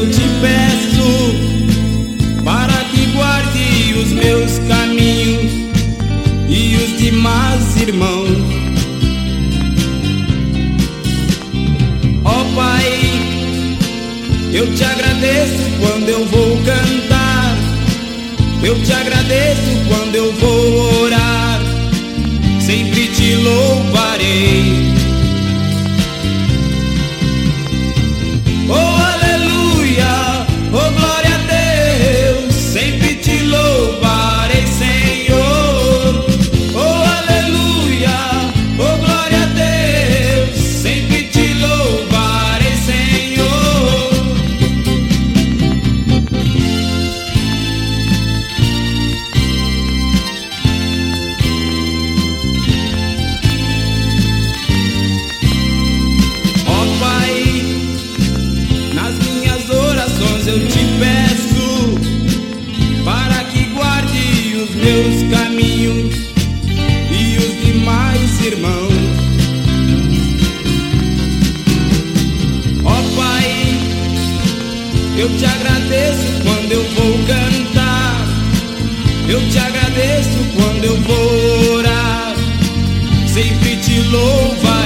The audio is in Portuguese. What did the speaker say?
eu te peço, para que guarde os meus caminhos e os demais irmãos. Ó Pai, eu te agradeço quando eu vou cantar, eu te agradeço quando eu vou orar, sempre te louvarei. Oh aleluia, oh glória a Deus, sempre te louvarei, Senhor. Oh aleluia, oh glória a Deus, sempre te louvarei, Senhor. Ó Pai, nas minhas orações eu te peço, para que guarde os meus caminhos e os demais irmãos. Ó Pai, eu te agradeço quando eu vou cantar, eu te agradeço quando eu vou orar, sempre te louvar.